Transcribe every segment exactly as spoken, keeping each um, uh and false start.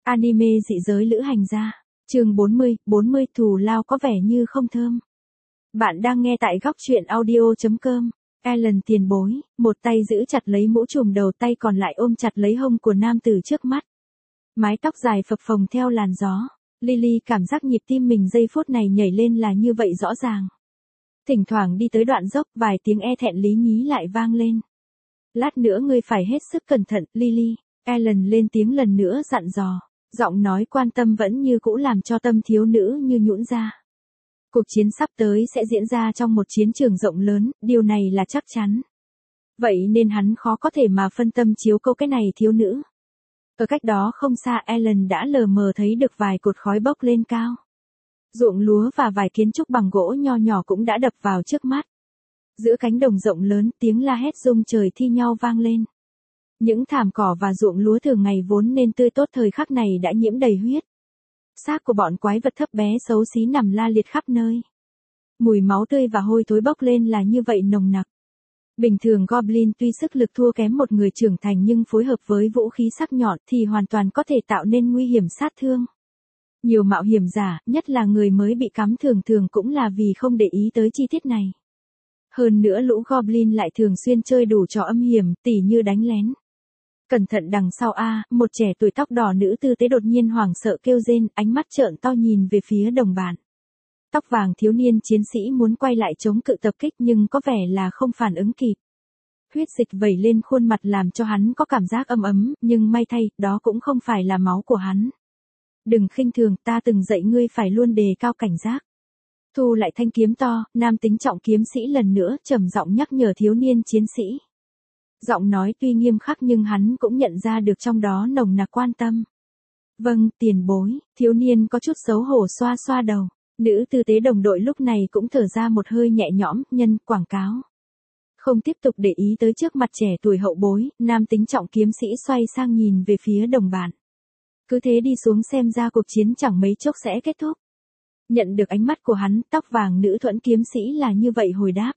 Anime dị giới lữ hành gia. Chương bốn mươi, bốn mươi thù lao có vẻ như không thơm. Bạn đang nghe tại góc truyện audio chấm com. Ellen tiền bối, một tay giữ chặt lấy mũ trùm đầu, tay còn lại ôm chặt lấy hông của nam tử trước mắt. Mái tóc dài phập phồng theo làn gió. Lily cảm giác nhịp tim mình giây phút này nhảy lên là như vậy rõ ràng. Thỉnh thoảng đi tới đoạn dốc, vài tiếng e thẹn lý nhí lại vang lên. Lát nữa ngươi phải hết sức cẩn thận, Lily. Ellen lên tiếng lần nữa dặn dò. Giọng nói quan tâm vẫn như cũ làm cho tâm thiếu nữ như nhũn ra. Cuộc chiến sắp tới sẽ diễn ra trong một chiến trường rộng lớn, điều này là chắc chắn. Vậy nên hắn khó có thể mà phân tâm chiếu câu cái này thiếu nữ. Ở cách đó không xa, Ellen đã lờ mờ thấy được vài cột khói bốc lên cao. Ruộng lúa và vài kiến trúc bằng gỗ nho nhỏ cũng đã đập vào trước mắt. Giữa cánh đồng rộng lớn, tiếng la hét rung trời thi nhau vang lên. Những thảm cỏ và ruộng lúa thường ngày vốn nên tươi tốt thời khắc này đã nhiễm đầy huyết. Xác của bọn quái vật thấp bé xấu xí nằm la liệt khắp nơi. Mùi máu tươi và hôi thối bốc lên là như vậy nồng nặc. Bình thường Goblin tuy sức lực thua kém một người trưởng thành nhưng phối hợp với vũ khí sắc nhọn thì hoàn toàn có thể tạo nên nguy hiểm sát thương. Nhiều mạo hiểm giả, nhất là người mới bị cắm thường thường cũng là vì không để ý tới chi tiết này. Hơn nữa lũ Goblin lại thường xuyên chơi đủ trò âm hiểm, tỉ như đánh lén. Cẩn thận đằng sau a, một trẻ tuổi tóc đỏ nữ tư tế đột nhiên hoảng sợ kêu rên, ánh mắt trợn to nhìn về phía đồng bạn. Tóc vàng thiếu niên chiến sĩ muốn quay lại chống cự tập kích nhưng có vẻ là không phản ứng kịp. Huyết dịch vẩy lên khuôn mặt làm cho hắn có cảm giác ấm ấm, nhưng may thay, đó cũng không phải là máu của hắn. Đừng khinh thường, ta từng dạy ngươi phải luôn đề cao cảnh giác. Thu lại thanh kiếm to, nam tính trọng kiếm sĩ lần nữa trầm giọng nhắc nhở thiếu niên chiến sĩ. Giọng nói tuy nghiêm khắc nhưng hắn cũng nhận ra được trong đó nồng nặc quan tâm. Vâng, tiền bối, thiếu niên có chút xấu hổ xoa xoa đầu. Nữ tư tế đồng đội lúc này cũng thở ra một hơi nhẹ nhõm, nhân quảng cáo. Không tiếp tục để ý tới trước mặt trẻ tuổi hậu bối, nam tính trọng kiếm sĩ xoay sang nhìn về phía đồng bạn. Cứ thế đi xuống xem ra cuộc chiến chẳng mấy chốc sẽ kết thúc. Nhận được ánh mắt của hắn, tóc vàng nữ thuẫn kiếm sĩ là như vậy hồi đáp.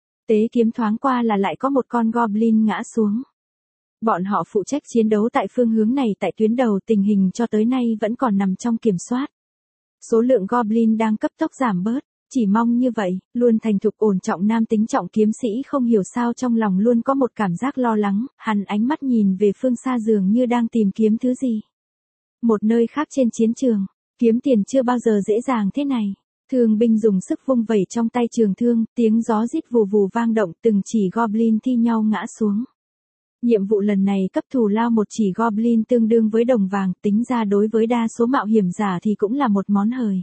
Tế kiếm thoáng qua là lại có một con Goblin ngã xuống. Bọn họ phụ trách chiến đấu tại phương hướng này, tại tuyến đầu tình hình cho tới nay vẫn còn nằm trong kiểm soát. Số lượng Goblin đang cấp tốc giảm bớt, chỉ mong như vậy, luôn thành thục ổn trọng nam tính trọng kiếm sĩ không hiểu sao trong lòng luôn có một cảm giác lo lắng, hắn ánh mắt nhìn về phương xa dường như đang tìm kiếm thứ gì. Một nơi khác trên chiến trường, kiếm tiền chưa bao giờ dễ dàng thế này. Thương binh dùng sức vung vẩy trong tay trường thương, tiếng gió rít vù vù vang động, từng chỉ Goblin thi nhau ngã xuống. Nhiệm vụ lần này cấp thù lao một chỉ Goblin tương đương với đồng vàng, tính ra đối với đa số mạo hiểm giả thì cũng là một món hời.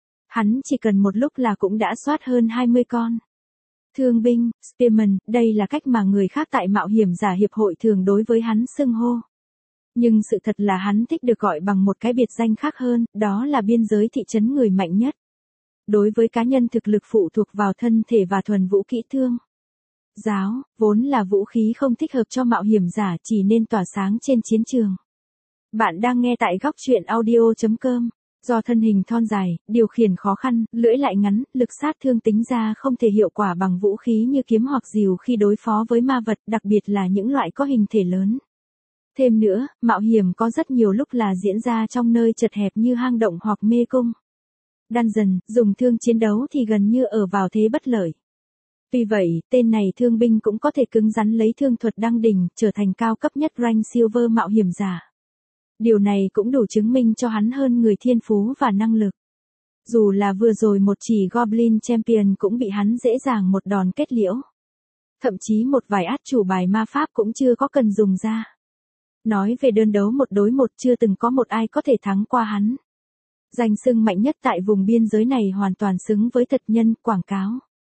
Hắn chỉ cần một lúc là cũng đã soát hơn hai mươi con. Thương binh, Spearman, đây là cách mà người khác tại mạo hiểm giả hiệp hội thường đối với hắn xưng hô. Nhưng sự thật là hắn thích được gọi bằng một cái biệt danh khác hơn, đó là biên giới thị trấn người mạnh nhất. Đối với cá nhân thực lực phụ thuộc vào thân thể và thuần vũ kỹ thương. Giáo, vốn là vũ khí không thích hợp cho mạo hiểm giả, chỉ nên tỏa sáng trên chiến trường. Bạn đang nghe tại góc truyện audio chấm com. Do thân hình thon dài, điều khiển khó khăn, lưỡi lại ngắn, lực sát thương tính ra không thể hiệu quả bằng vũ khí như kiếm hoặc rìu khi đối phó với ma vật, đặc biệt là những loại có hình thể lớn. Thêm nữa, mạo hiểm có rất nhiều lúc là diễn ra trong nơi chật hẹp như hang động hoặc mê cung. Dungeon, dùng thương chiến đấu thì gần như ở vào thế bất lợi. Vì vậy, tên này thương binh cũng có thể cứng rắn lấy thương thuật đăng đỉnh, trở thành cao cấp nhất rank silver mạo hiểm giả. Điều này cũng đủ chứng minh cho hắn hơn người thiên phú và năng lực. Dù là vừa rồi một chỉ Goblin Champion cũng bị hắn dễ dàng một đòn kết liễu. Thậm chí một vài át chủ bài ma pháp cũng chưa có cần dùng ra. Nói về đơn đấu một đối một chưa từng có một ai có thể thắng qua hắn. Danh xưng mạnh nhất tại vùng biên giới này hoàn toàn xứng với thật nhân, quảng cáo.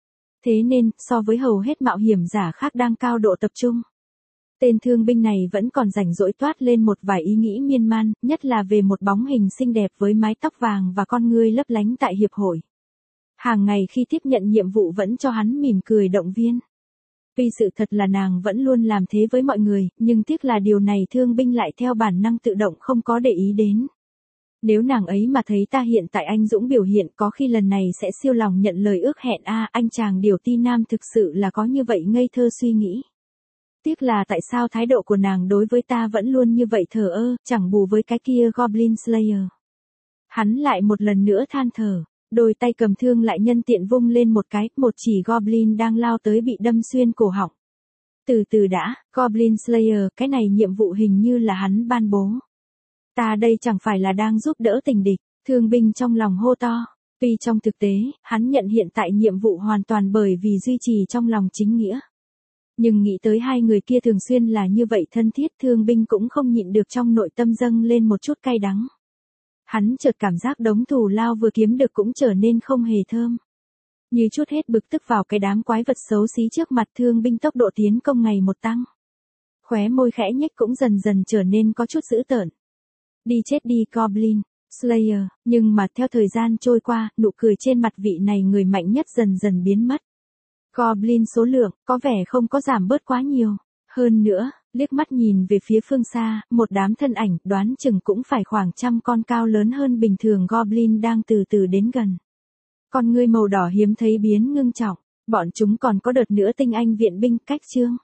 Thế nên, so với hầu hết mạo hiểm giả khác đang cao độ tập trung. Tên thương binh này vẫn còn rảnh rỗi toát lên một vài ý nghĩ miên man, nhất là về một bóng hình xinh đẹp với mái tóc vàng và con ngươi lấp lánh tại hiệp hội. Hàng ngày khi tiếp nhận nhiệm vụ vẫn cho hắn mỉm cười động viên. Vì sự thật là nàng vẫn luôn làm thế với mọi người, nhưng tiếc là điều này thương binh lại theo bản năng tự động không có để ý đến. Nếu nàng ấy mà thấy ta hiện tại anh dũng biểu hiện có khi lần này sẽ siêu lòng nhận lời ước hẹn a anh chàng điều ti nam thực sự là có như vậy ngây thơ suy nghĩ. Tiếc là tại sao thái độ của nàng đối với ta vẫn luôn như vậy thờ ơ, chẳng bù với cái kia Goblin Slayer. Hắn lại một lần nữa than thở, đôi tay cầm thương lại nhân tiện vung lên một cái, một chỉ Goblin đang lao tới bị đâm xuyên cổ họng. Từ từ đã, Goblin Slayer, cái này nhiệm vụ hình như là hắn ban bố. Ta đây chẳng phải là đang giúp đỡ tình địch, thương binh trong lòng hô to. Tuy trong thực tế, hắn nhận hiện tại nhiệm vụ hoàn toàn bởi vì duy trì trong lòng chính nghĩa. Nhưng nghĩ tới hai người kia thường xuyên là như vậy thân thiết, thương binh cũng không nhịn được trong nội tâm dâng lên một chút cay đắng. Hắn chợt cảm giác đống thù lao vừa kiếm được cũng trở nên không hề thơm. Như chút hết bực tức vào cái đám quái vật xấu xí trước mặt, thương binh tốc độ tiến công ngày một tăng. Khóe môi khẽ nhếch cũng dần dần trở nên có chút dữ tợn. Đi chết đi Goblin Slayer, nhưng mà theo thời gian trôi qua, nụ cười trên mặt vị này người mạnh nhất dần dần biến mất. Goblin số lượng, có vẻ không có giảm bớt quá nhiều. Hơn nữa, liếc mắt nhìn về phía phương xa, một đám thân ảnh, đoán chừng cũng phải khoảng trăm con cao lớn hơn bình thường Goblin đang từ từ đến gần. Con ngươi màu đỏ hiếm thấy biến ngưng trọng, bọn chúng còn có đợt nữa tinh anh viện binh cách chương.